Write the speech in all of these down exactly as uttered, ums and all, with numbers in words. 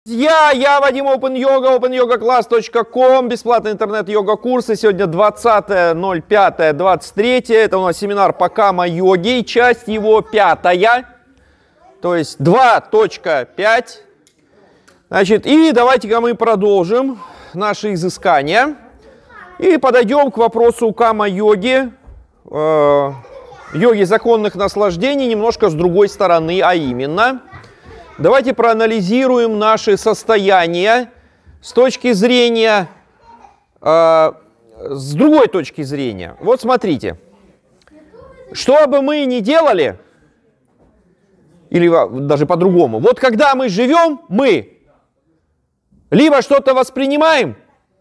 Я, я Вадим OpenYoga, open yoga class точка ком, бесплатный интернет-йога-курсы. Сегодня двадцатое ноль пятое двадцать третье. Это у нас семинар по кама-йоге, часть его пятая, то есть два точка пять. Значит, и давайте-ка мы продолжим наши изыскания и подойдем к вопросу кама-йоги, э, йоги законных наслаждений немножко с другой стороны, а именно... Давайте проанализируем наши состояния с точки зрения, э, с другой точки зрения. Вот смотрите, что бы мы ни делали, или даже по-другому, вот когда мы живем, мы либо что-то воспринимаем,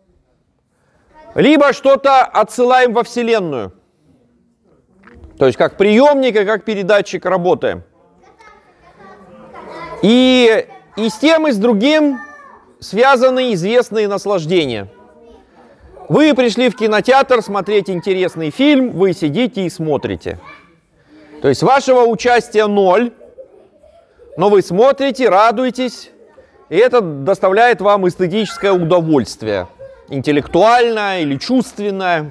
либо что-то отсылаем во Вселенную. То есть как приемник и как передатчик работаем. И, и с тем, и с другим связаны известные наслаждения. Вы пришли в кинотеатр смотреть интересный фильм, вы сидите и смотрите. То есть вашего участия ноль, но вы смотрите, радуетесь, и это доставляет вам эстетическое удовольствие, интеллектуальное или чувственное.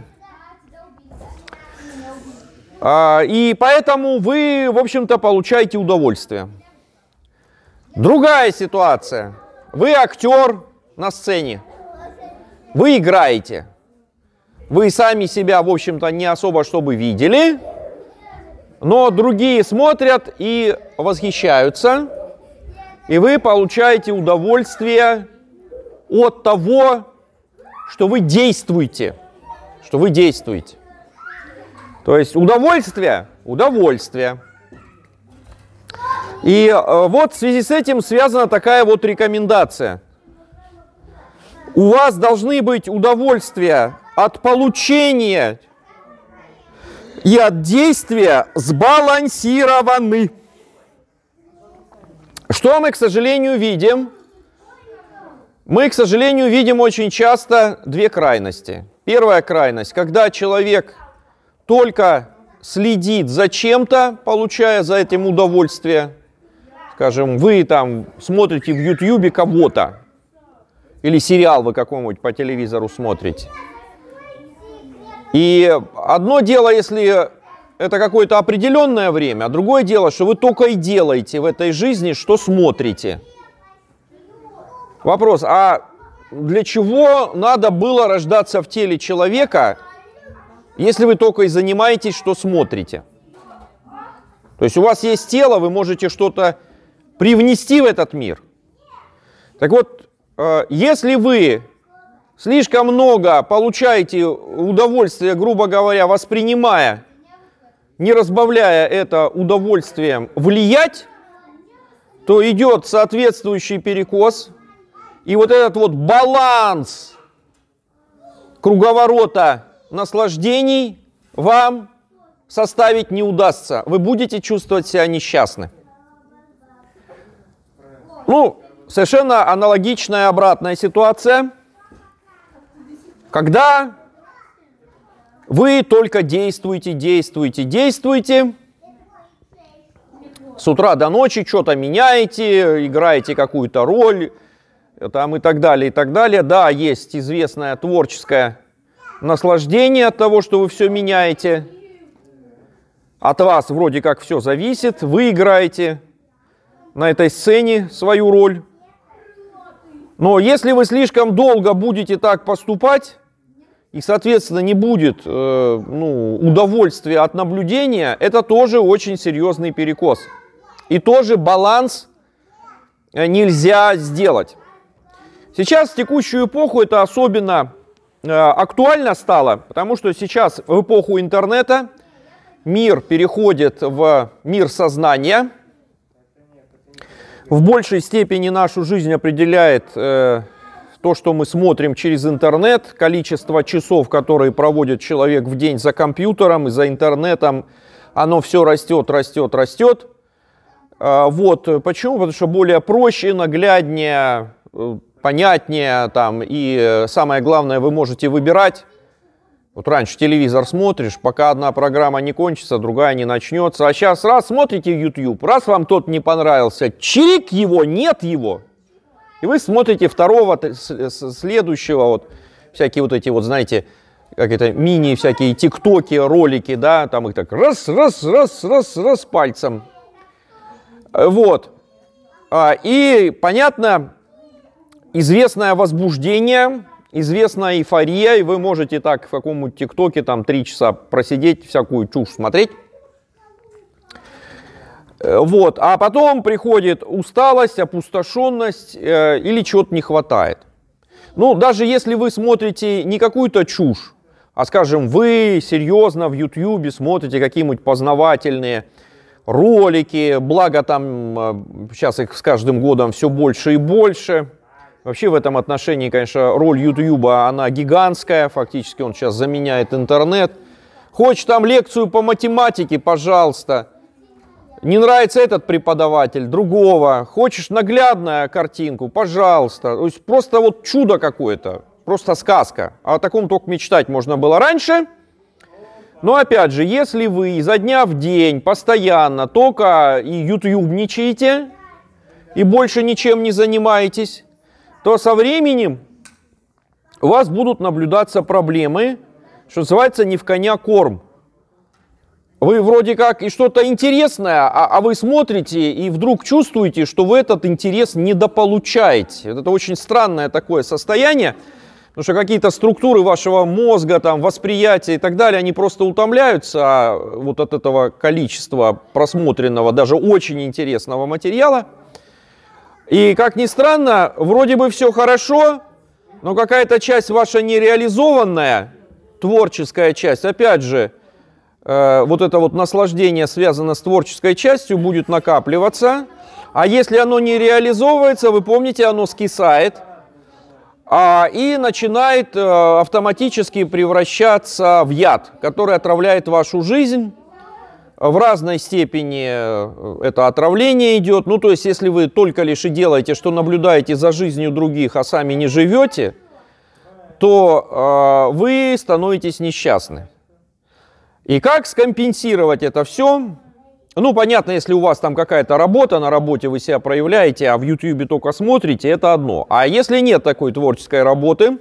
И поэтому вы, в общем-то, получаете удовольствие. Другая ситуация. Вы актер на сцене. Вы играете. Вы сами себя, в общем-то, не особо чтобы видели, но другие смотрят и восхищаются, и вы получаете удовольствие от того, что вы действуете. Что вы действуете. То есть удовольствие, удовольствие. И э, вот в связи с этим связана такая вот рекомендация. У вас должны быть удовольствия от получения и от действия сбалансированы. Что мы, к сожалению, видим? Мы, к сожалению, видим очень часто две крайности. Первая крайность, когда человек только следит за чем-то, получая за этим удовольствие. Скажем, вы там смотрите в Ютьюбе кого-то, или сериал вы какой-нибудь по телевизору смотрите. И одно дело, если это какое-то определенное время, а другое дело, что вы только и делаете в этой жизни, что смотрите. Вопрос, а для чего надо было рождаться в теле человека, если вы только и занимаетесь, что смотрите? То есть у вас есть тело, вы можете что-то привнести в этот мир. Так вот, если вы слишком много получаете удовольствия, грубо говоря, воспринимая, не разбавляя это удовольствием влиять, то идет соответствующий перекос. И вот этот вот баланс круговорота наслаждений вам составить не удастся. Вы будете чувствовать себя несчастны. Ну, совершенно аналогичная обратная ситуация, когда вы только действуете, действуете, действуете, с утра до ночи что-то меняете, играете какую-то роль, там и так далее, и так далее. Да, есть известное творческое наслаждение от того, что вы все меняете. От вас вроде как все зависит, вы играете на этой сцене свою роль. Но если вы слишком долго будете так поступать, и, соответственно, не будет э, ну, удовольствия от наблюдения, это тоже очень серьезный перекос. И тоже баланс нельзя сделать. Сейчас, в текущую эпоху, это особенно э, актуально стало, потому что сейчас, в эпоху интернета, мир переходит в мир сознания. В большей степени нашу жизнь определяет э, то, что мы смотрим через интернет, количество часов, которые проводит человек в день за компьютером и за интернетом, оно все растет, растет, растет. Э, вот почему? Потому что более проще, нагляднее, э, понятнее, там, и э, самое главное, вы можете выбирать. Вот раньше телевизор смотришь, пока одна программа не кончится, другая не начнется. А сейчас раз смотрите YouTube, раз вам тот не понравился, чирик его, нет его. И вы смотрите второго, следующего, вот, всякие вот эти вот, знаете, как это, мини всякие тиктоки, ролики, да, там их так раз, раз, раз, раз, раз пальцем. Вот. И, понятно, известное возбуждение, известная эйфория, и вы можете так в каком-нибудь тиктоке там три часа просидеть, всякую чушь смотреть. Вот. А потом приходит усталость, опустошенность э, или чего-то не хватает. Ну, даже если вы смотрите не какую-то чушь, а, скажем, вы серьезно в Ютьюбе смотрите какие-нибудь познавательные ролики, благо там сейчас их с каждым годом все больше и больше. Вообще в этом отношении, конечно, роль Ютьюба, она гигантская, фактически он сейчас заменяет интернет. Хочешь там лекцию по математике, пожалуйста. Не нравится этот преподаватель, другого. Хочешь наглядную картинку, пожалуйста. То есть просто вот чудо какое-то, просто сказка. О таком только мечтать можно было раньше. Но опять же, если вы изо дня в день постоянно только и ютубничаете, и больше ничем не занимаетесь, то со временем у вас будут наблюдаться проблемы, что называется, не в коня корм. Вы вроде как и что-то интересное, а, а вы смотрите и вдруг чувствуете, что вы этот интерес недополучаете. Это очень странное такое состояние, потому что какие-то структуры вашего мозга, там, восприятия и так далее, они просто утомляются а вот от этого количества просмотренного, даже очень интересного материала. И, как ни странно, вроде бы все хорошо, но какая-то часть ваша нереализованная, творческая часть, опять же, вот это вот наслаждение, связано с творческой частью, будет накапливаться. А если оно не реализовывается, вы помните, оно скисает а, и начинает а, автоматически превращаться в яд, который отравляет вашу жизнь. В разной степени это отравление идет. Ну, то есть, если вы только лишь и делаете, что наблюдаете за жизнью других, а сами не живете, то а, вы становитесь несчастны. И как скомпенсировать это все? Ну, понятно, если у вас там какая-то работа, на работе вы себя проявляете, а в Ютьюбе только смотрите, это одно. А если нет такой творческой работы,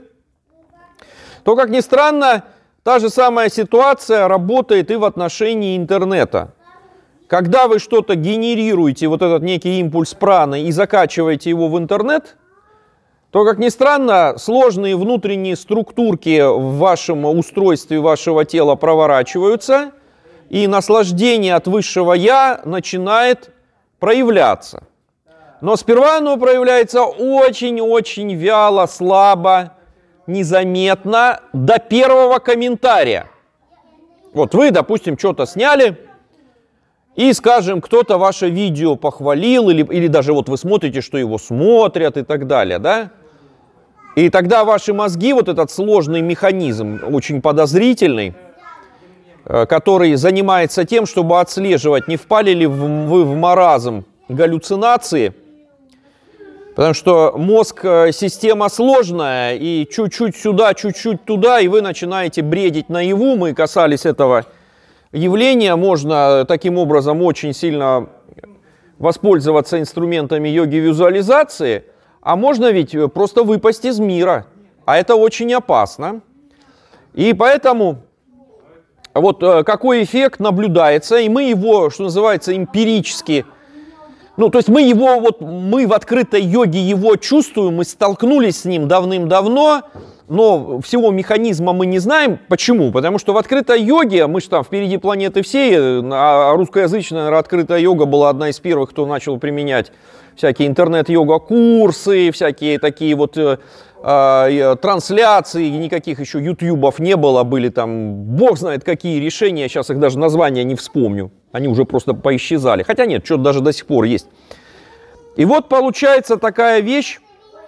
то, как ни странно, та же самая ситуация работает и в отношении интернета. Когда вы что-то генерируете, вот этот некий импульс праны, и закачиваете его в интернет, то, как ни странно, сложные внутренние структурки в вашем устройстве вашего тела проворачиваются, и наслаждение от высшего «я» начинает проявляться. Но сперва оно проявляется очень-очень вяло, слабо, незаметно, до первого комментария. Вот вы, допустим, что-то сняли, и, скажем, кто-то ваше видео похвалил, или, или даже вот вы смотрите, что его смотрят и так далее, да? И тогда ваши мозги, вот этот сложный механизм, очень подозрительный, который занимается тем, чтобы отслеживать, не впали ли вы в маразм галлюцинации, потому что мозг система сложная, и чуть-чуть сюда, чуть-чуть туда, и вы начинаете бредить наяву. Мы касались этого явления, можно таким образом очень сильно воспользоваться инструментами йоги-визуализации, а можно ведь просто выпасть из мира, а это очень опасно. И поэтому вот какой эффект наблюдается, и мы его, что называется, эмпирически, ну, то есть мы его, вот мы в открытой йоге его чувствуем, мы столкнулись с ним давным-давно, но всего механизма мы не знаем. Почему? Потому что в открытой йоге, мы же там впереди планеты всей, а русскоязычная, наверное, открытая йога была одна из первых, кто начал применять всякие интернет-йога-курсы, всякие такие вот э, э, трансляции, никаких еще ютубов не было, были там бог знает какие решения, сейчас их даже названия не вспомню, они уже просто поисчезали, хотя нет, что-то даже до сих пор есть. И вот получается такая вещь,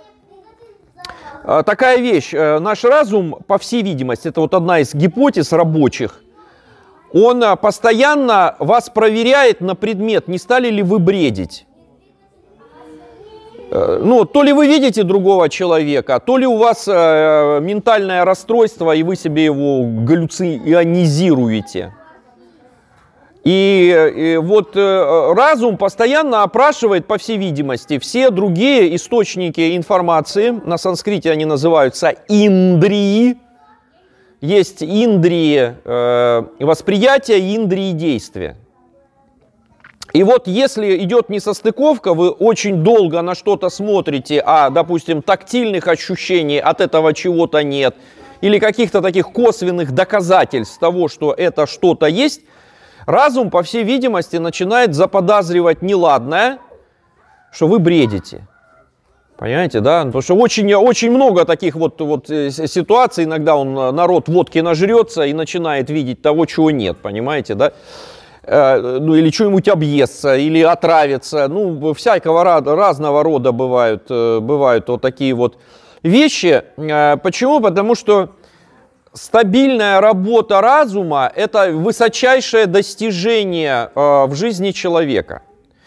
э, такая вещь, э, наш разум, по всей видимости, это вот одна из гипотез рабочих, он э, постоянно вас проверяет на предмет, не стали ли вы бредить. Ну, то ли вы видите другого человека, то ли у вас э, ментальное расстройство, и вы себе его галлюцинизируете. И, и вот э, разум постоянно опрашивает, по всей видимости, все другие источники информации. На санскрите они называются индрии. Есть индрии э, восприятия, индрии действия. И вот если идет несостыковка, вы очень долго на что-то смотрите, а, допустим, тактильных ощущений от этого чего-то нет, или каких-то таких косвенных доказательств того, что это что-то есть, разум, по всей видимости, начинает заподозривать неладное, что вы бредите. Понимаете, да? Потому что очень, очень много таких вот, вот ситуаций, иногда он, народ водки нажрется и начинает видеть того, чего нет, понимаете, да? Э, ну, или что-нибудь объестся, или отравится, ну, всякого разного рода бывают, бывают вот такие вот вещи. Почему? Потому что стабильная работа разума – это высочайшее достижение в жизни человека.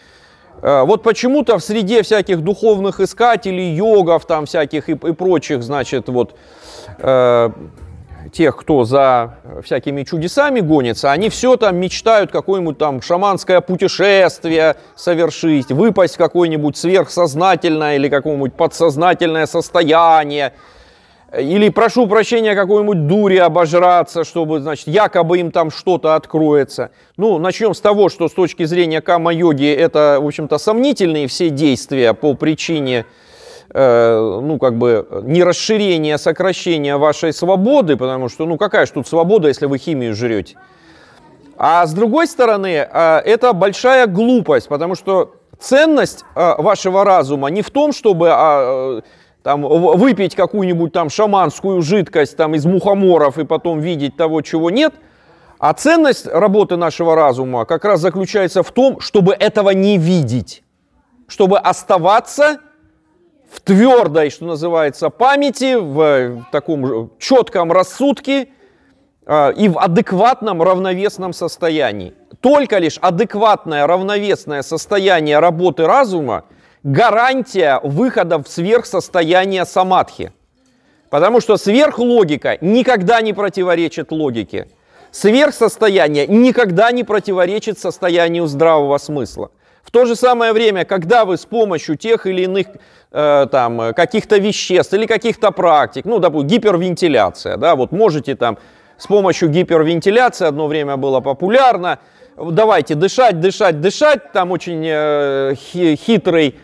Вот почему-то в среде всяких духовных искателей, йогов, там всяких и, и прочих, значит, вот, э, тех, кто за всякими чудесами гонится, они все там мечтают какое-нибудь там шаманское путешествие совершить, выпасть в какое-нибудь сверхсознательное или какое-нибудь подсознательное состояние. Или, прошу прощения, какой-нибудь дури обожраться, чтобы, значит, якобы им там что-то откроется. Ну, начнем с того, что с точки зрения кама-йоги это, в общем-то, сомнительные все действия по причине, э, ну, как бы, не расширения, а сокращения вашей свободы, потому что, ну, какая же тут свобода, если вы химию жрете? А с другой стороны, э, это большая глупость, потому что ценность э, вашего разума не в том, чтобы... Э, там, выпить какую-нибудь там шаманскую жидкость там, из мухоморов и потом видеть того, чего нет. А ценность работы нашего разума как раз заключается в том, чтобы этого не видеть. Чтобы оставаться в твердой, что называется, памяти, в таком четком рассудке э, и в адекватном равновесном состоянии. Только лишь адекватное равновесное состояние работы разума гарантия выхода в сверхсостояние самадхи. Потому что сверхлогика никогда не противоречит логике. Сверхсостояние никогда не противоречит состоянию здравого смысла. В то же самое время, когда вы с помощью тех или иных э, там, каких-то веществ или каких-то практик, ну, допустим, гипервентиляция, да, вот можете там с помощью гипервентиляции, одно время было популярно, давайте дышать, дышать, дышать, там очень э, хитрый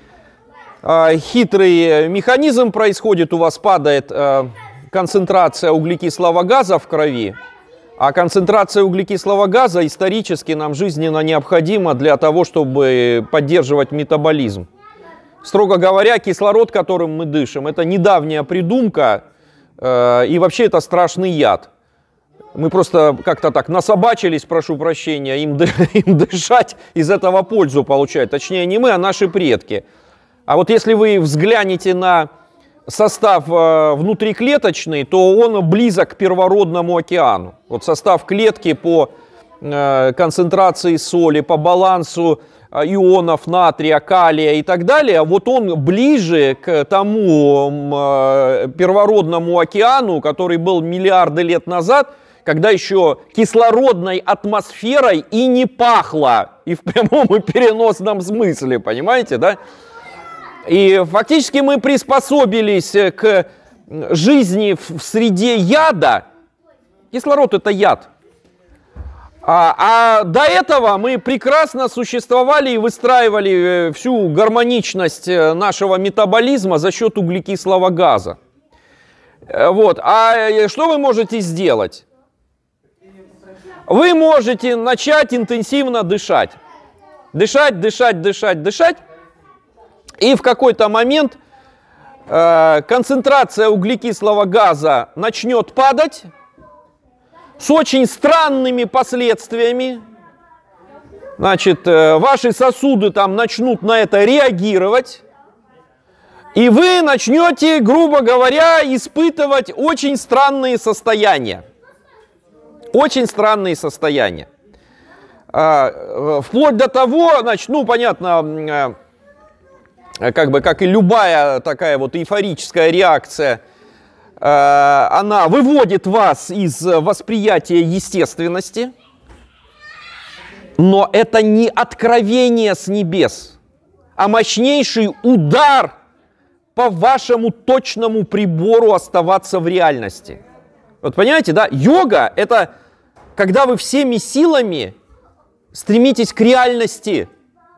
Хитрый механизм происходит, у вас падает э, концентрация углекислого газа в крови, а концентрация углекислого газа исторически нам жизненно необходима для того, чтобы поддерживать метаболизм. Строго говоря, кислород, которым мы дышим, это недавняя придумка, э, и вообще это страшный яд. Мы просто как-то так насобачились, прошу прощения, им, им дышать, из этого пользу получать. Точнее, не мы, а наши предки. А вот если вы взглянете на состав э, внутриклеточный, то он близок к первородному океану. Вот состав клетки по э, концентрации соли, по балансу э, ионов натрия, калия и так далее, вот он ближе к тому э, первородному океану, который был миллиарды лет назад, когда еще кислородной атмосферой и не пахло, и в прямом и переносном смысле, понимаете, да? И фактически мы приспособились к жизни в среде яда. Кислород – это яд. А, а до этого мы прекрасно существовали и выстраивали всю гармоничность нашего метаболизма за счет углекислого газа. Вот. А что вы можете сделать? Вы можете начать интенсивно дышать. Дышать, дышать, дышать, дышать. И в какой-то момент э, концентрация углекислого газа начнет падать с очень странными последствиями. Значит, э, ваши сосуды там начнут на это реагировать. И вы начнете, грубо говоря, испытывать очень странные состояния. Очень странные состояния. Э, вплоть до того, значит, ну, понятно... Э, как бы, как и любая такая вот эйфорическая реакция, э, она выводит вас из восприятия естественности. Но это не откровение с небес, а мощнейший удар по вашему точному прибору оставаться в реальности. Вот понимаете, да? Йога — это когда вы всеми силами стремитесь к реальности.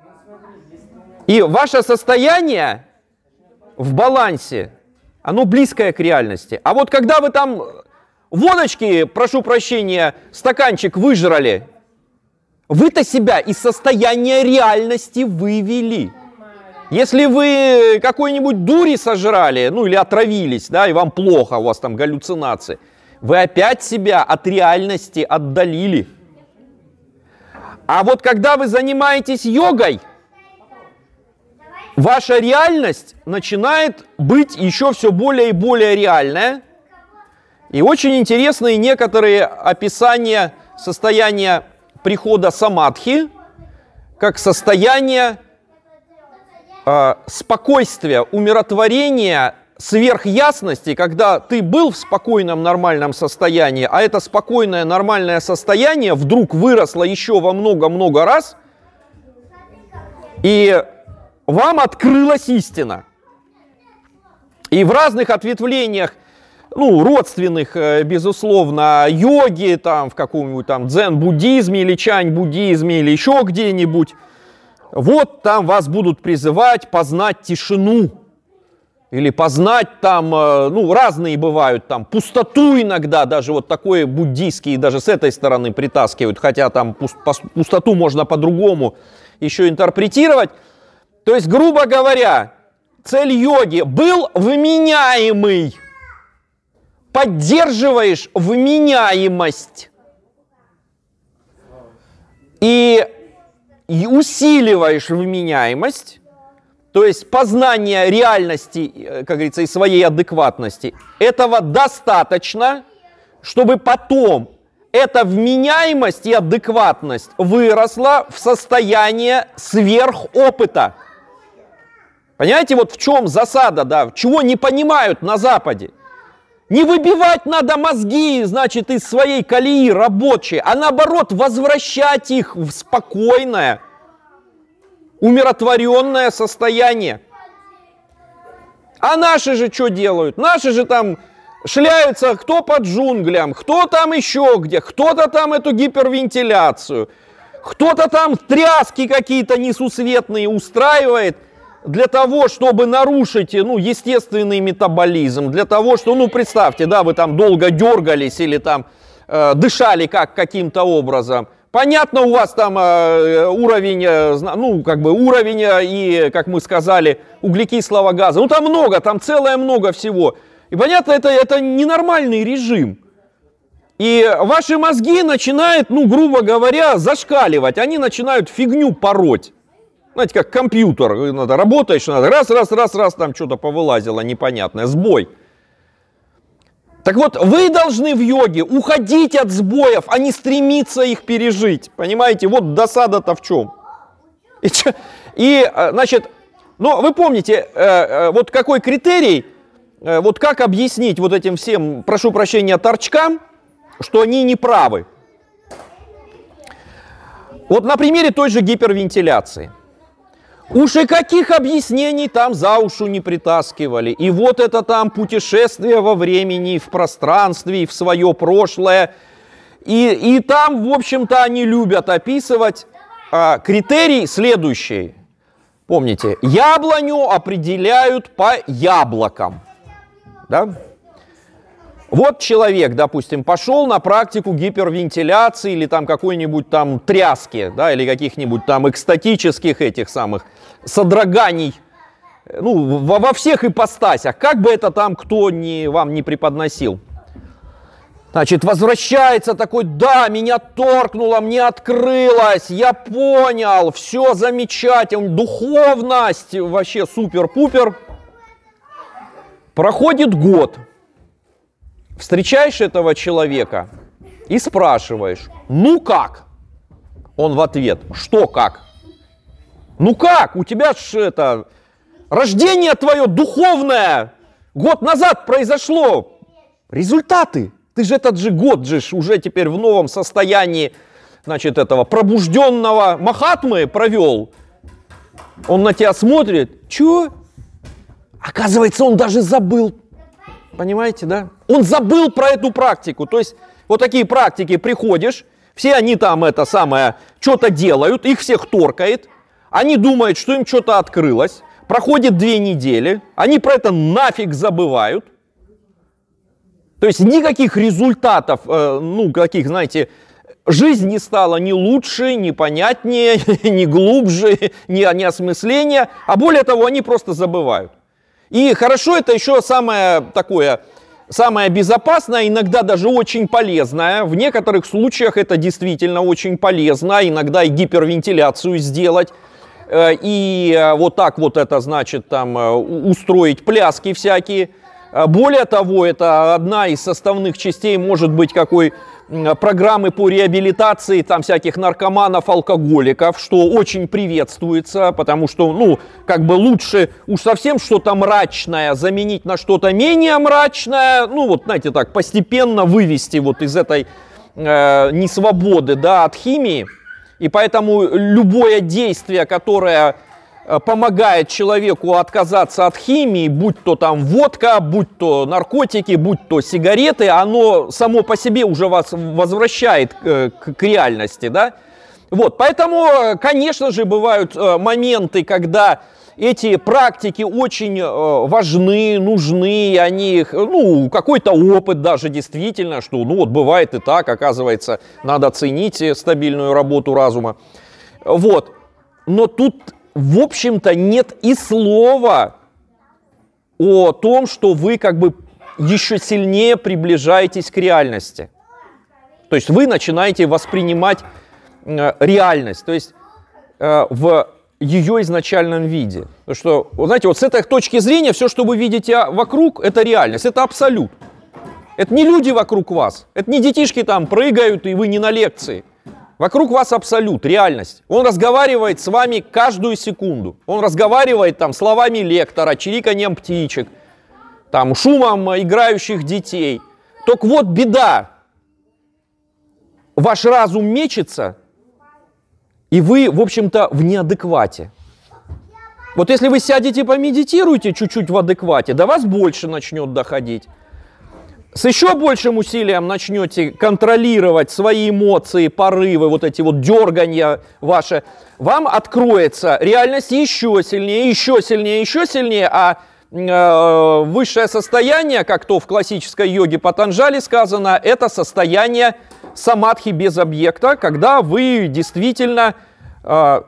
И ваше состояние в балансе, оно близкое к реальности. А вот когда вы там водочки, прошу прощения, стаканчик выжрали, вы-то себя из состояния реальности вывели. Если вы какой-нибудь дури сожрали, ну или отравились, да, и вам плохо, у вас там галлюцинации, вы опять себя от реальности отдалили. А вот когда вы занимаетесь йогой, ваша реальность начинает быть еще все более и более реальная. И очень интересные некоторые описания состояния прихода самадхи, как состояние э, спокойствия, умиротворения, сверхясности, когда ты был в спокойном нормальном состоянии, а это спокойное нормальное состояние вдруг выросло еще во много-много раз, и вам открылась истина. И в разных ответвлениях, ну, родственных, безусловно, йоги, там, в каком-нибудь там дзен-буддизме или чань-буддизме или еще где-нибудь, вот там вас будут призывать познать тишину. Или познать там, ну, разные бывают, там, пустоту иногда, даже вот такое буддийские, даже с этой стороны притаскивают, хотя там пустоту можно по-другому еще интерпретировать. То есть, грубо говоря, цель йоги — был вменяемый. Поддерживаешь вменяемость и, и усиливаешь вменяемость, то есть познание реальности, как говорится, и своей адекватности. Этого достаточно, чтобы потом эта вменяемость и адекватность выросла в состояние сверхопыта. Понимаете, вот в чем засада, да, чего не понимают на Западе. Не выбивать надо мозги, значит, из своей колеи рабочей, а наоборот возвращать их в спокойное, умиротворенное состояние. А наши же что делают? Наши же там шляются кто под джунглям, кто там еще где, кто-то там эту гипервентиляцию, кто-то там тряски какие-то несусветные устраивает для того, чтобы нарушить, ну, естественный метаболизм, для того, что, ну, представьте, да, вы там долго дергались или там э, дышали как каким-то образом. Понятно, у вас там э, уровень, э, ну, как бы уровень и, как мы сказали, углекислого газа. Ну, там много, там целое много всего. И понятно, это, это ненормальный режим. И ваши мозги начинают, ну, грубо говоря, зашкаливать. Они начинают фигню пороть. Знаете, как компьютер. Надо работаешь, надо раз, раз, раз, раз, там что-то повылазило непонятное. Сбой. Так вот, вы должны в йоге уходить от сбоев, а не стремиться их пережить. Понимаете, вот досада-то в чем. И, и значит, ну, вы помните, вот какой критерий, вот как объяснить вот этим всем, прошу прощения, торчкам, что они не правы. Вот на примере той же гипервентиляции. Уж и каких объяснений там за уши не притаскивали. И вот это там путешествие во времени, в пространстве, и в свое прошлое. И, и там, в общем-то, они любят описывать а, критерий следующий. Помните, яблоню определяют по яблокам. Да? Вот человек, допустим, пошел на практику гипервентиляции или там какой-нибудь там тряски, да, или каких-нибудь там экстатических этих самых содроганий, ну, во, во всех ипостасях, как бы это там кто не, вам не преподносил. Значит, возвращается такой: да, меня торкнуло, мне открылось, я понял, все замечательно, духовность, вообще супер-пупер. Проходит год. Встречаешь этого человека и спрашиваешь: ну как? Он в ответ: что как? Ну как? У тебя ж это, рождение твое духовное год назад произошло. Результаты. Ты же этот же год же уже теперь в новом состоянии значит, этого пробужденного Махатмы провел, он на тебя смотрит, чё? Оказывается, он даже забыл. Понимаете, да? Он забыл про эту практику. То есть вот такие практики приходишь, все они там это самое, что-то делают, их всех торкает, они думают, что им что-то открылось, проходит две недели, они про это нафиг забывают. То есть никаких результатов, э, ну, каких, знаете, жизнь не стала ни лучше, ни понятнее, ни глубже, ни, ни осмысления, а более того, они просто забывают. И хорошо, это еще самое такое, самое безопасное, иногда даже очень полезное. В некоторых случаях это действительно очень полезно, иногда и гипервентиляцию сделать. И вот так вот это, значит, там устроить пляски всякие. Более того, это одна из составных частей может быть какой программы по реабилитации там всяких наркоманов, алкоголиков, что очень приветствуется, потому что, ну, как бы лучше уж совсем что-то мрачное заменить на что-то менее мрачное, ну, вот, знаете, так, постепенно вывести вот из этой э, несвободы, да, от химии. И поэтому любое действие, которое помогает человеку отказаться от химии, будь то там водка, будь то наркотики, будь то сигареты, оно само по себе уже вас возвращает к, к реальности, да? Вот, поэтому, конечно же, бывают моменты, когда эти практики очень важны, нужны, они, ну, какой-то опыт даже действительно, что, ну, вот бывает и так, оказывается, надо ценить стабильную работу разума. Вот, но тут, в общем-то, нет и слова о том, что вы как бы еще сильнее приближаетесь к реальности. То есть вы начинаете воспринимать э, реальность, то есть э, в ее изначальном виде. Потому что, вот знаете, вот с этой точки зрения все, что вы видите вокруг, это реальность, это абсолют. Это не люди вокруг вас, это не детишки там прыгают, и вы не на лекции. Вокруг вас абсолют, реальность. Он разговаривает с вами каждую секунду. Он разговаривает там словами лектора, чириканьем птичек, там, шумом играющих детей. Только вот беда. Ваш разум мечется, и вы, в общем-то, в неадеквате. Вот если вы сядете и помедитируете чуть-чуть в адеквате, до вас больше начнет доходить. С еще большим усилием начнете контролировать свои эмоции, порывы, вот эти вот дерганья ваши, вам откроется реальность еще сильнее, еще сильнее, еще сильнее, а э, высшее состояние, как то в классической йоге Патанджали сказано, это состояние самадхи без объекта, когда вы действительно э,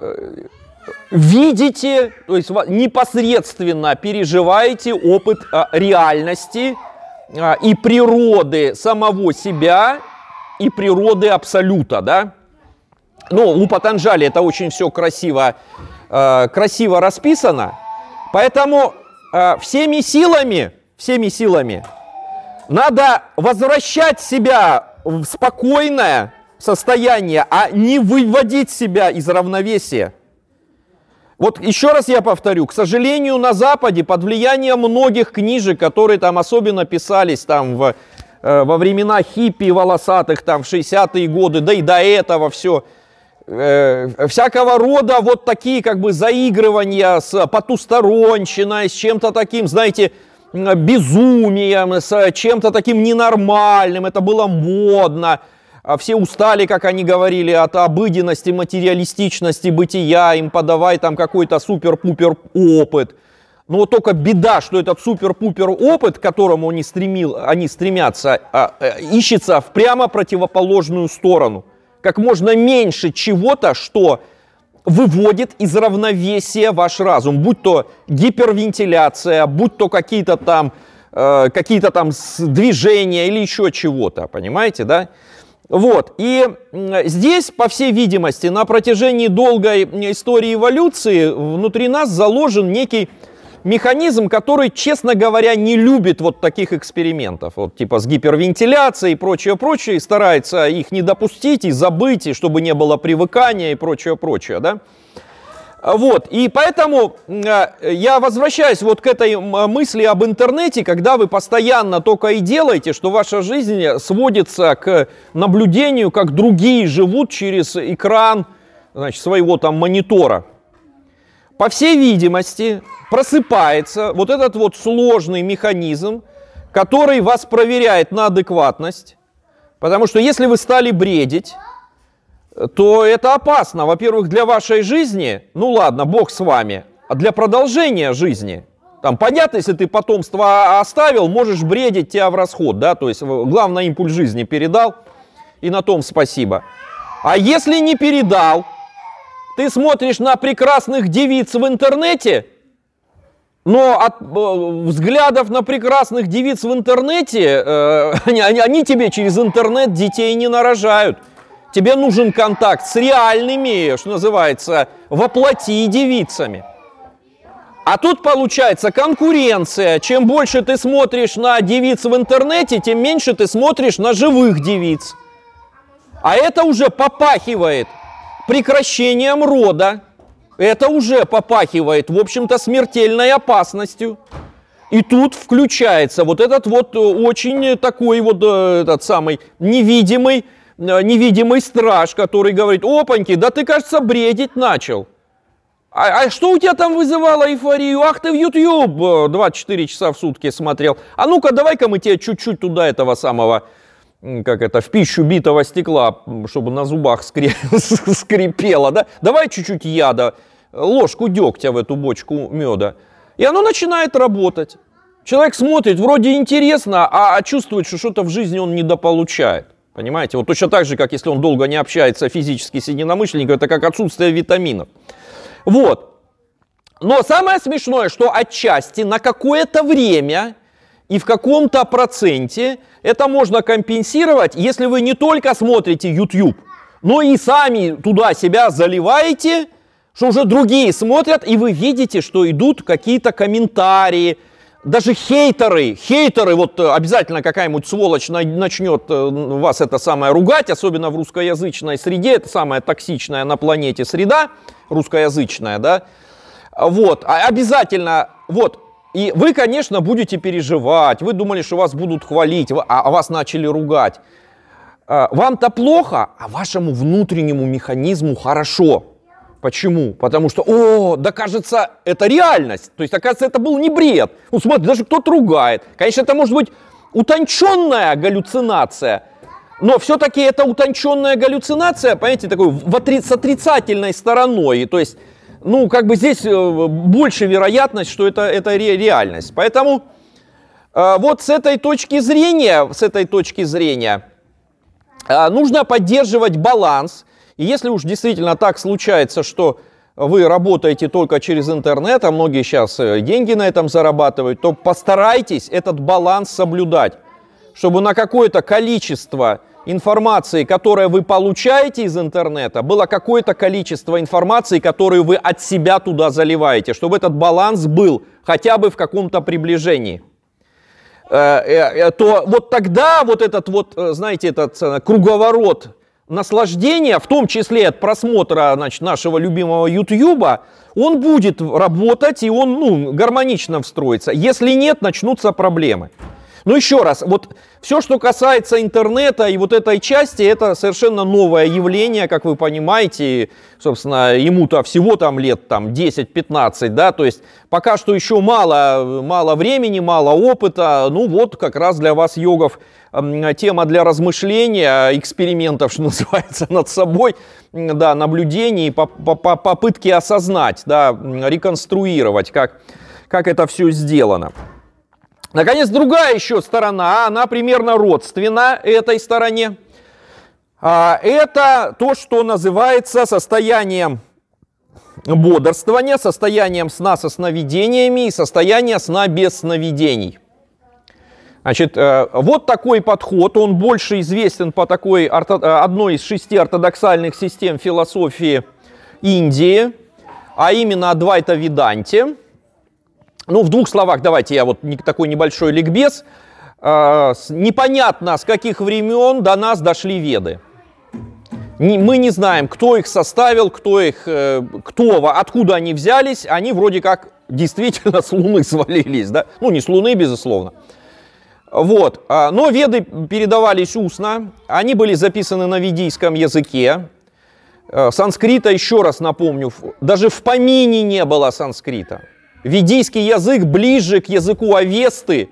видите, то есть непосредственно переживаете опыт э, реальности, и природы самого себя, и природы абсолюта, да. Ну, у Патанджали это очень все красиво, э, красиво расписано. Поэтому э, всеми силами, всеми силами надо возвращать себя в спокойное состояние, а не выводить себя из равновесия. Вот еще раз я повторю, к сожалению, на Западе под влиянием многих книжек, которые там особенно писались там в, э, во времена хиппи волосатых, там в шестидесятые годы, да и до этого все, э, всякого рода вот такие как бы заигрывания с потусторонщиной, с чем-то таким, знаете, безумием, с чем-то таким ненормальным, это было модно. Все устали, как они говорили, от обыденности, материалистичности бытия, им подавай там какой-то супер-пупер опыт. Но вот только беда, что этот супер-пупер опыт, к которому они, стремил, они стремятся, ищется в прямо противоположную сторону. Как можно меньше чего-то, что выводит из равновесия ваш разум, будь то гипервентиляция, будь то какие-то там, какие-то там движения или еще чего-то, понимаете, да? Вот, и здесь, по всей видимости, на протяжении долгой истории эволюции внутри нас заложен некий механизм, который, честно говоря, не любит вот таких экспериментов, вот типа с гипервентиляцией и прочее, прочее, и старается их не допустить и забыть, и чтобы не было привыкания и прочее, прочее, да. Вот, и поэтому я возвращаюсь вот к этой мысли об интернете, когда вы постоянно только и делаете, что ваша жизнь сводится к наблюдению, как другие живут через экран, значит, своего там монитора. По всей видимости, просыпается вот этот вот сложный механизм, который вас проверяет на адекватность, потому что если вы стали бредить, то это опасно. Во-первых, для вашей жизни, ну ладно, Бог с вами, а для продолжения жизни. Там, понятно, если ты потомство оставил, можешь бредить тебя в расход, да, то есть главный импульс жизни передал, и на том спасибо. А если не передал, ты смотришь на прекрасных девиц в интернете, но от э, взглядов на прекрасных девиц в интернете, э, они, они тебе через интернет детей не нарожают. Тебе нужен контакт с реальными, что называется, воплоти девицами. А тут получается конкуренция. Чем больше ты смотришь на девиц в интернете, тем меньше ты смотришь на живых девиц. А это уже попахивает прекращением рода. Это уже попахивает, в общем-то, смертельной опасностью. И тут включается вот этот вот очень такой вот этот самый невидимый, невидимый страж, который говорит: опаньки, да ты, кажется, бредить начал. А, а что у тебя там вызывало эйфорию? Ах, ты в YouTube двадцать четыре часа в сутки смотрел. А ну-ка, давай-ка мы тебе чуть-чуть туда этого самого, как это, в пищу битого стекла, чтобы на зубах скрип... скрипело, да? Давай чуть-чуть яда, ложку дегтя в эту бочку меда. И оно начинает работать. Человек смотрит, вроде интересно, а, а чувствует, что что-то в жизни он недополучает. Понимаете? Вот точно так же, как если он долго не общается физически с единомышленником, это как отсутствие витаминов. Вот. Но самое смешное, что отчасти на какое-то время и в каком-то проценте это можно компенсировать, если вы не только смотрите YouTube, но и сами туда себя заливаете, что уже другие смотрят, и вы видите, что идут какие-то комментарии. Даже хейтеры, хейтеры, вот обязательно какая-нибудь сволочь начнет вас это самое ругать, особенно в русскоязычной среде, это самая токсичная на планете среда, русскоязычная, да, вот, обязательно, вот, и вы, конечно, будете переживать, вы думали, что вас будут хвалить, а вас начали ругать. Вам-то плохо, а вашему внутреннему механизму хорошо. Почему? Потому что, о, да кажется, это реальность. То есть, оказывается, это был не бред. Ну, смотри, даже кто-то ругает. Конечно, это может быть утонченная галлюцинация, но все-таки это утонченная галлюцинация, понимаете, такой в отри- с отрицательной стороной. То есть, ну, как бы здесь больше вероятность, что это, это ре- реальность. Поэтому э, вот с этой точки зрения, с этой точки зрения э, нужно поддерживать баланс. И если уж действительно так случается, что вы работаете только через интернет, а многие сейчас деньги на этом зарабатывают, то постарайтесь этот баланс соблюдать, чтобы на какое-то количество информации, которое вы получаете из интернета, было какое-то количество информации, которую вы от себя туда заливаете, чтобы этот баланс был хотя бы в каком-то приближении. То вот тогда вот этот вот, знаете, этот круговорот наслаждения, в том числе от просмотра, значит, нашего любимого Ютьюба, он будет работать и он, ну, гармонично встроится. Если нет, начнутся проблемы. Но еще раз, вот все, что касается интернета и вот этой части, это совершенно новое явление, как вы понимаете. Собственно, ему-то всего там лет там, десять-пятнадцать, да, то есть пока что еще мало, мало времени, мало опыта. Ну вот как раз для вас, йогов, тема для размышления, экспериментов, что называется, над собой, да, наблюдений, попытки осознать, да, реконструировать, как, как это все сделано. Наконец, другая еще сторона, она примерно родственна этой стороне. Это то, что называется состоянием бодрствования, состоянием сна со сновидениями и состояние сна без сновидений. Значит, вот такой подход, он больше известен по такой одной из шести ортодоксальных систем философии Индии, а именно Адвайта Веданте. Ну, в двух словах, давайте я вот такой небольшой ликбез. Непонятно, с каких времен до нас дошли Веды. Мы не знаем, кто их составил, кто их, кто, откуда они взялись. Они вроде как действительно с Луны свалились, да? Ну, не с Луны, безусловно. Вот. Но веды передавались устно, они были записаны на ведийском языке. Санскрита, еще раз напомню, даже в помине не было санскрита. Ведийский язык ближе к языку Авесты,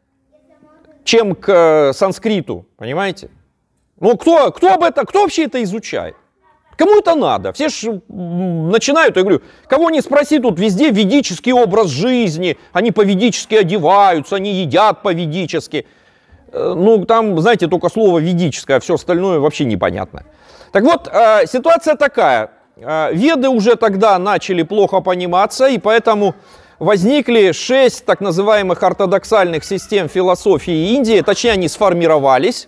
чем к санскриту, понимаете? Ну, кто, кто об этом, кто вообще это изучает? Кому это надо? Все же начинают, я говорю, кого не спроси, тут везде ведический образ жизни, они по-ведически одеваются, они едят по-ведически. Ну, там, знаете, только слово ведическое, а все остальное вообще непонятно. Так вот, ситуация такая. Веды уже тогда начали плохо пониматься, и поэтому возникли шесть так называемых ортодоксальных систем философии Индии, точнее, они сформировались.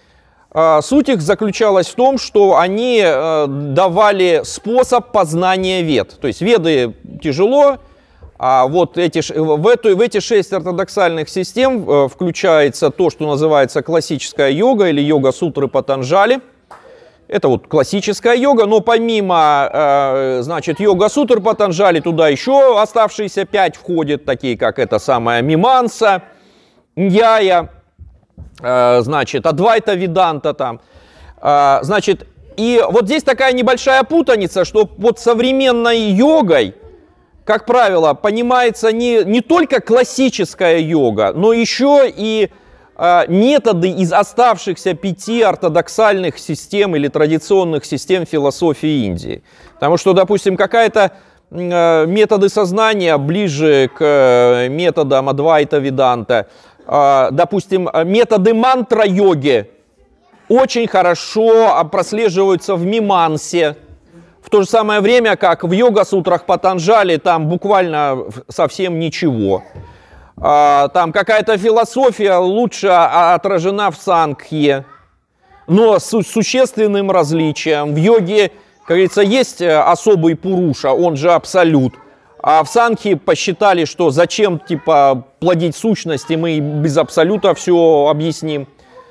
Суть их заключалась в том, что они давали способ познания вед. То есть веды тяжело, а вот эти, в, эту, в эти шесть ортодоксальных систем включается то, что называется классическая йога или йога-сутры Патанджали. Это вот классическая йога, но помимо, значит, йога-сутр Патанджали, туда еще оставшиеся пять входят, такие как это самая Миманса, Ньяя, значит, Адвайта Веданта там, значит, и вот здесь такая небольшая путаница, что под современной йогой, как правило, понимается не, не только классическая йога, но еще и методы из оставшихся пяти ортодоксальных систем или традиционных систем философии Индии. Потому что, допустим, какая-то методы сознания ближе к методам Адвайта Веданта, допустим, методы мантра-йоги очень хорошо прослеживаются в Мимансе, в то же самое время, как в йога-сутрах Патанджали там буквально совсем ничего. Там какая-то философия лучше отражена в Сангхье, но с существенным различием. В йоге, как говорится, есть особый Пуруша, он же Абсолют. А в Сангхье посчитали, что зачем типа плодить сущности, мы без Абсолюта все объясним.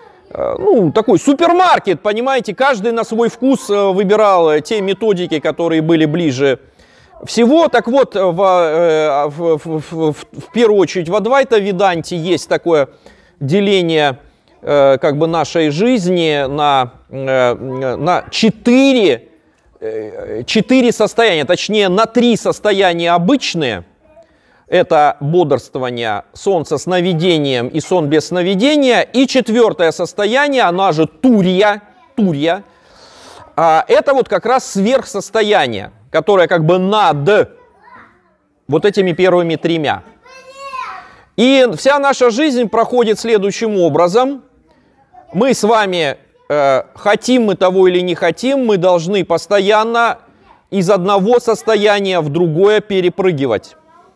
Ну, такой супермаркет, понимаете, каждый на свой вкус выбирал те методики, которые были ближе всего. Так вот, в, в, в, в, в первую очередь в Адвайта Веданте есть такое деление как бы нашей жизни на, на четыре, четыре состояния, точнее на три состояния обычные. Это бодрствование, сон со сновидением и сон без сновидения. И четвертое состояние, она же турья, турья, это вот как раз сверхсостояние, которое как бы над вот этими первыми тремя. И вся наша жизнь проходит следующим образом. Мы с вами, э, хотим мы того или не хотим, мы должны постоянно из одного состояния в другое перепрыгивать.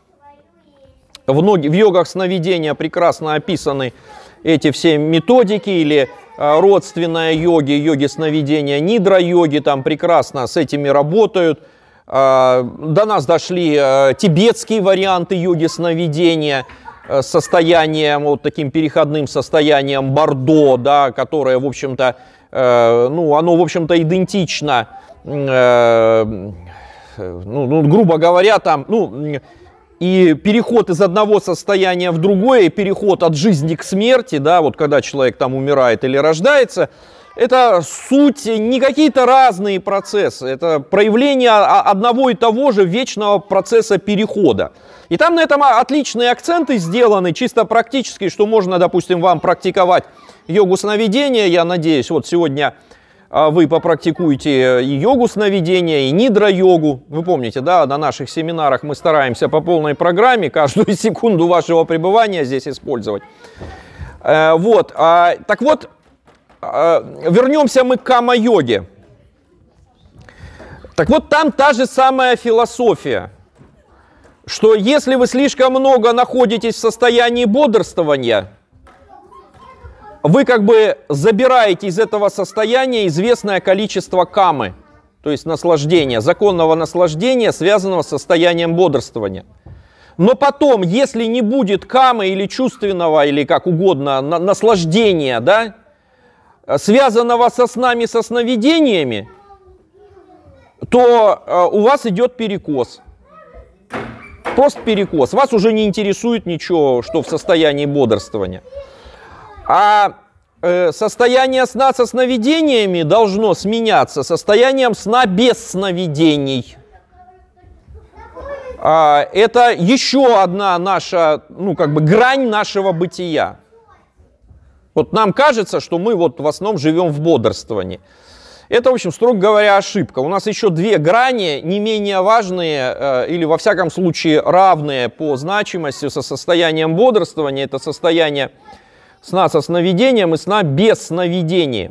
В, ноги, в йогах сновидения прекрасно описаны эти все методики, или э, родственная йоги, йоги сновидения, нидра-йоги, там прекрасно с этими работают. Э, до нас дошли э, тибетские варианты йоги сновидения, э, с состоянием, вот таким переходным состоянием Бордо, да, которое, в общем-то, э, ну, оно, в общем-то, идентично, э, ну, ну, грубо говоря, там, ну, и переход из одного состояния в другое, и переход от жизни к смерти, да, вот когда человек там умирает или рождается, это суть не какие-то разные процессы, это проявление одного и того же вечного процесса перехода. И там на этом отличные акценты сделаны, чисто практически, что можно, допустим, вам практиковать йогу сновидения, я надеюсь, вот сегодня вы попрактикуете и йогу сновидения, и нидра-йогу. Вы помните, да, на наших семинарах мы стараемся по полной программе каждую секунду вашего пребывания здесь использовать. Вот, так вот, вернемся мы к кама-йоге. Так вот, там та же самая философия, что если вы слишком много находитесь в состоянии бодрствования, вы как бы забираете из этого состояния известное количество камы, то есть наслаждения, законного наслаждения, связанного с состоянием бодрствования. Но потом, если не будет камы или чувственного, или как угодно, на- наслаждения, да, связанного со снами, со сновидениями, то э, у вас идет перекос. Просто перекос. Вас уже не интересует ничего, что в состоянии бодрствования. А э, состояние сна со сновидениями должно сменяться состоянием сна без сновидений. А, это еще одна наша, ну, как бы грань нашего бытия. Вот нам кажется, что мы вот в основном живем в бодрствовании. Это, в общем, строго говоря, ошибка. У нас еще две грани, не менее важные, э, или во всяком случае равные по значимости со состоянием бодрствования. Это состояние сна со сновидением и сна без сновидения.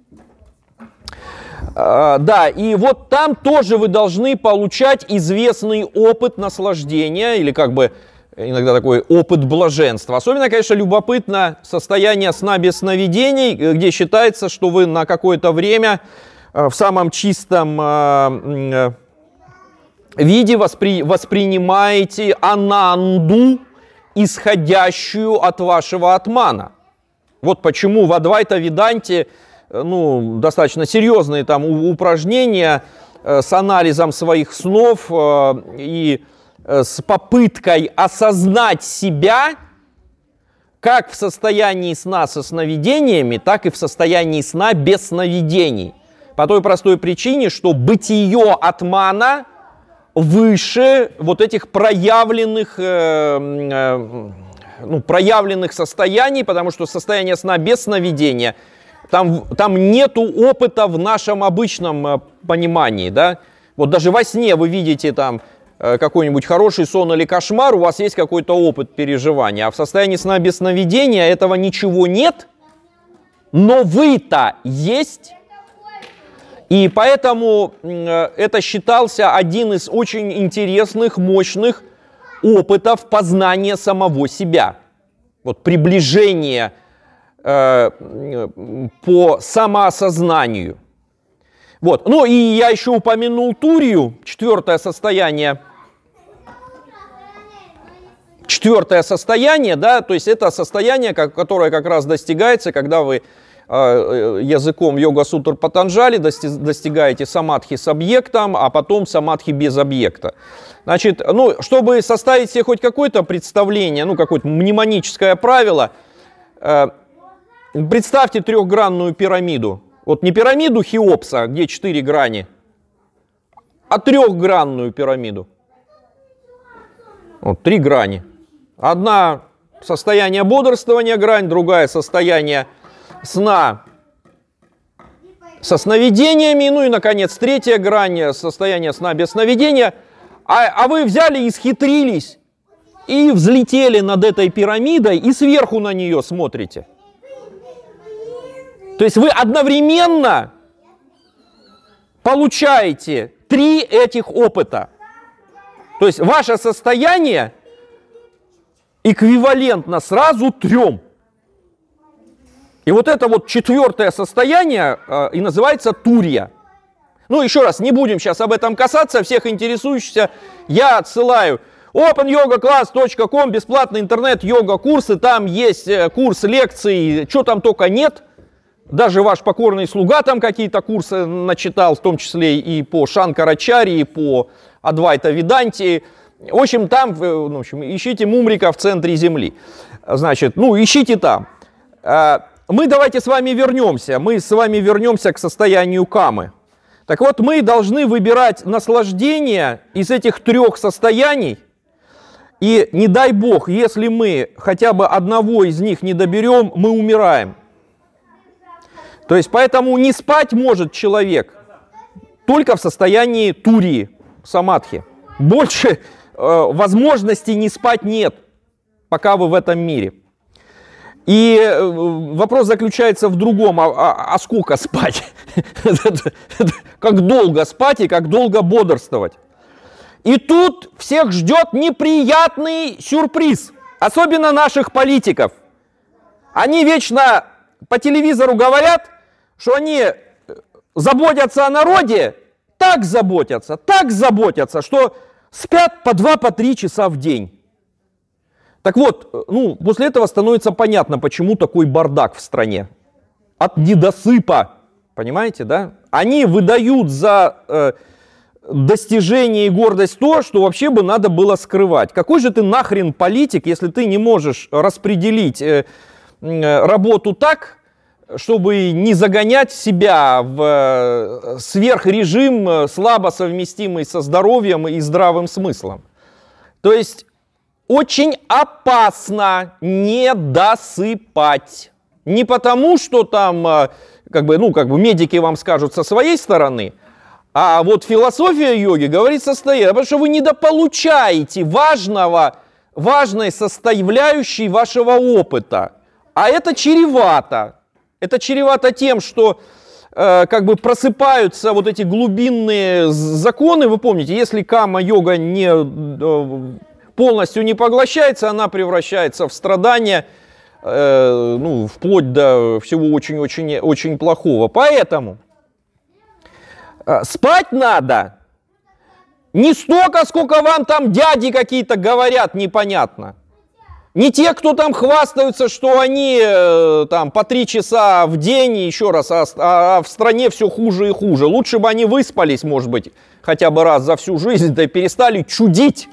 Э, да, и вот там тоже вы должны получать известный опыт наслаждения, или как бы иногда такой опыт блаженства. Особенно, конечно, любопытно состояние сна без сновидений, где считается, что вы на какое-то время в самом чистом э, виде воспри, воспринимаете ананду, исходящую от вашего атмана. Вот почему в Адвайта-веданте ну, достаточно серьезные там упражнения э, с анализом своих снов э, и с попыткой осознать себя как в состоянии сна со сновидениями, так и в состоянии сна без сновидений. По той простой причине, что бытие атмана выше вот этих проявленных, э, э, ну, проявленных состояний, потому что состояние сна без сновидения, там, там нету опыта в нашем обычном понимании. Да? Вот даже во сне вы видите там какой-нибудь хороший сон или кошмар, у вас есть какой-то опыт переживания. А в состоянии сна без сновидения этого ничего нет, но вы-то есть. И поэтому это считался один из очень интересных, мощных опытов познания самого себя. Вот приближение э, по самоосознанию. Вот. Ну и я еще упомянул Турию, четвертое состояние. Четвертое состояние, да, то есть это состояние, которое как раз достигается, когда вы э, языком йога-сутр Патанджали достигаете самадхи с объектом, а потом самадхи без объекта. Значит, ну, чтобы составить себе хоть какое-то представление, ну, какое-то мнемоническое правило, э, представьте трехгранную пирамиду. Вот не пирамиду Хеопса, где четыре грани, а трехгранную пирамиду. Вот три грани. Одна состояние бодрствования грань, другая состояние сна со сновидениями, ну и, наконец, третья грань состояние сна без сновидения. А, а вы взяли и схитрились и взлетели над этой пирамидой и сверху на нее смотрите. То есть вы одновременно получаете три этих опыта. То есть ваше состояние эквивалентно сразу трем. И вот это вот четвертое состояние э, и называется турья. Ну, еще раз, не будем сейчас об этом касаться, всех интересующихся я отсылаю. опен йога класс точка ком, бесплатный интернет-йога-курсы, там есть курс лекций, что там только нет. Даже ваш покорный слуга там какие-то курсы начитал, в том числе и по Шанкарачарьи, и по Адвайта-веданте. В общем, там, в общем, ищите Мумрика в центре Земли. Значит, ну, ищите там. Мы давайте с вами вернемся. Мы с вами вернемся к состоянию камы. Так вот, мы должны выбирать наслаждение из этих трех состояний. И не дай бог, если мы хотя бы одного из них не доберем, мы умираем. То есть, поэтому не спать может человек только в состоянии турии, самадхи. Больше э, возможностей не спать нет, пока вы в этом мире. И э, вопрос заключается в другом, а, а, а сколько спать? Как долго спать и как долго бодрствовать? И тут всех ждет неприятный сюрприз, особенно наших политиков. Они вечно по телевизору говорят, что они заботятся о народе, так заботятся, так заботятся, что спят по два, по три часа в день. Так вот, ну, после этого становится понятно, почему такой бардак в стране. От недосыпа, понимаете, да? Они выдают за э, достижение и гордость то, что вообще бы надо было скрывать. Какой же ты нахрен политик, если ты не можешь распределить работу так, чтобы не загонять себя в сверхрежим, слабо совместимый со здоровьем и здравым смыслом. То есть очень опасно не досыпать. Не потому, что там, как бы, ну, как бы медики вам скажут со своей стороны, а вот философия йоги говорит состояние, потому что вы недополучаете важного, важной составляющей вашего опыта. А это чревато. Это чревато тем, что э, как бы просыпаются вот эти глубинные законы. Вы помните, если кама-йога не, э, полностью не поглощается, она превращается в страдание, э, ну, вплоть до всего очень-очень очень плохого. Поэтому э, спать надо не столько, сколько вам там дяди какие-то говорят, непонятно. Не те, кто там хвастаются, что они э, там по три часа в день, еще раз, а, а в стране все хуже и хуже. Лучше бы они выспались, может быть, хотя бы раз за всю жизнь, да и перестали чудить.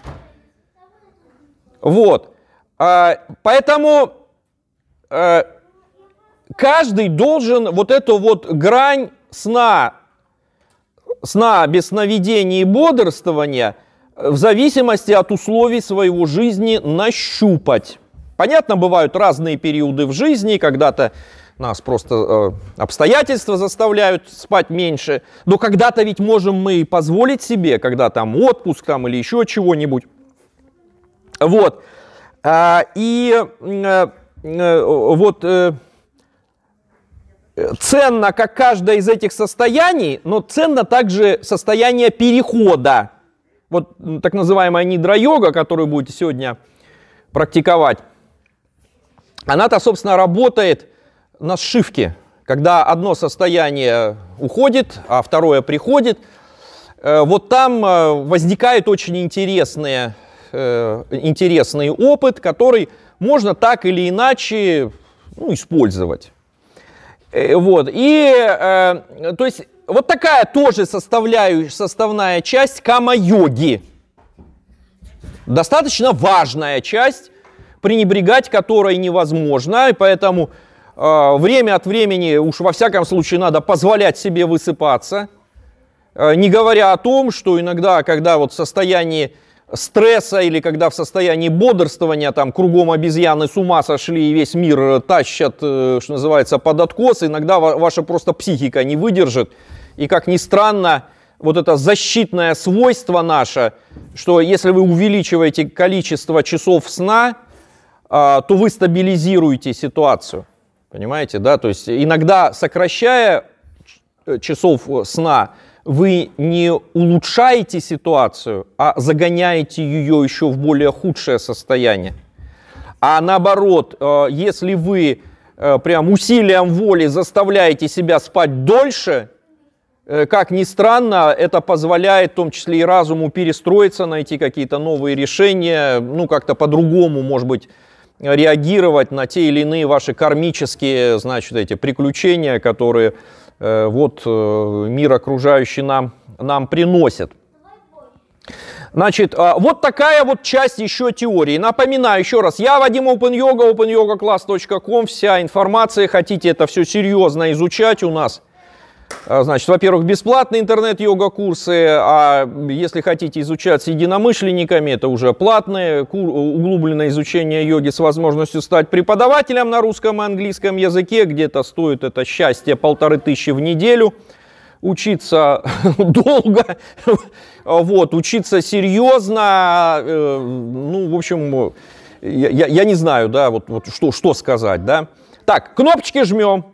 Вот. А, поэтому а, каждый должен вот эту вот грань сна, сна без сновидений и бодрствования в зависимости от условий своего жизни нащупать. Понятно, бывают разные периоды в жизни, когда-то нас просто э, обстоятельства заставляют спать меньше, но когда-то ведь можем мы позволить себе, когда там отпуск там, или еще чего-нибудь. Вот. А, и э, э, вот э, ценно как каждое из этих состояний, но ценно также состояние перехода. Вот так называемая нидра-йога, которую будете сегодня практиковать, она-то, собственно, работает на сшивке, когда одно состояние уходит, а второе приходит. Вот там возникает очень интересный, интересный опыт, который можно так или иначе, ну, использовать. Вот. И, то есть, вот такая тоже составляющая, составная часть кама-йоги. Достаточно важная часть, пренебрегать которой невозможно. И поэтому э, время от времени, уж во всяком случае, надо позволять себе высыпаться. Э, не говоря о том, что иногда, когда вот в состоянии стресса или когда в состоянии бодрствования там кругом обезьяны с ума сошли и весь мир тащат, э, что называется, под откос, иногда ва- ваша просто психика не выдержит. И, как ни странно, вот это защитное свойство наше, что если вы увеличиваете количество часов сна, то вы стабилизируете ситуацию. Понимаете, да? То есть иногда, сокращая часов сна, вы не улучшаете ситуацию, а загоняете ее еще в более худшее состояние. А наоборот, если вы прям усилием воли заставляете себя спать дольше, как ни странно, это позволяет в том числе и разуму перестроиться, найти какие-то новые решения, ну как-то по-другому, может быть, реагировать на те или иные ваши кармические, значит, эти приключения, которые э, вот э, мир окружающий нам, нам приносит. Значит, э, вот такая вот часть еще теории. Напоминаю еще раз, я Вадим OpenYoga, open yoga class точка com, вся информация, хотите это все серьезно изучать у нас. Значит, во-первых, бесплатные интернет-йога-курсы, а если хотите изучать с единомышленниками, это уже платные, углубленное изучение йоги с возможностью стать преподавателем на русском и английском языке, где-то стоит это счастье полторы тысячи в неделю, учиться долго, вот, учиться серьезно, ну, в общем, я, я не знаю, да, вот, вот что, что сказать, да. Так, кнопочки жмем.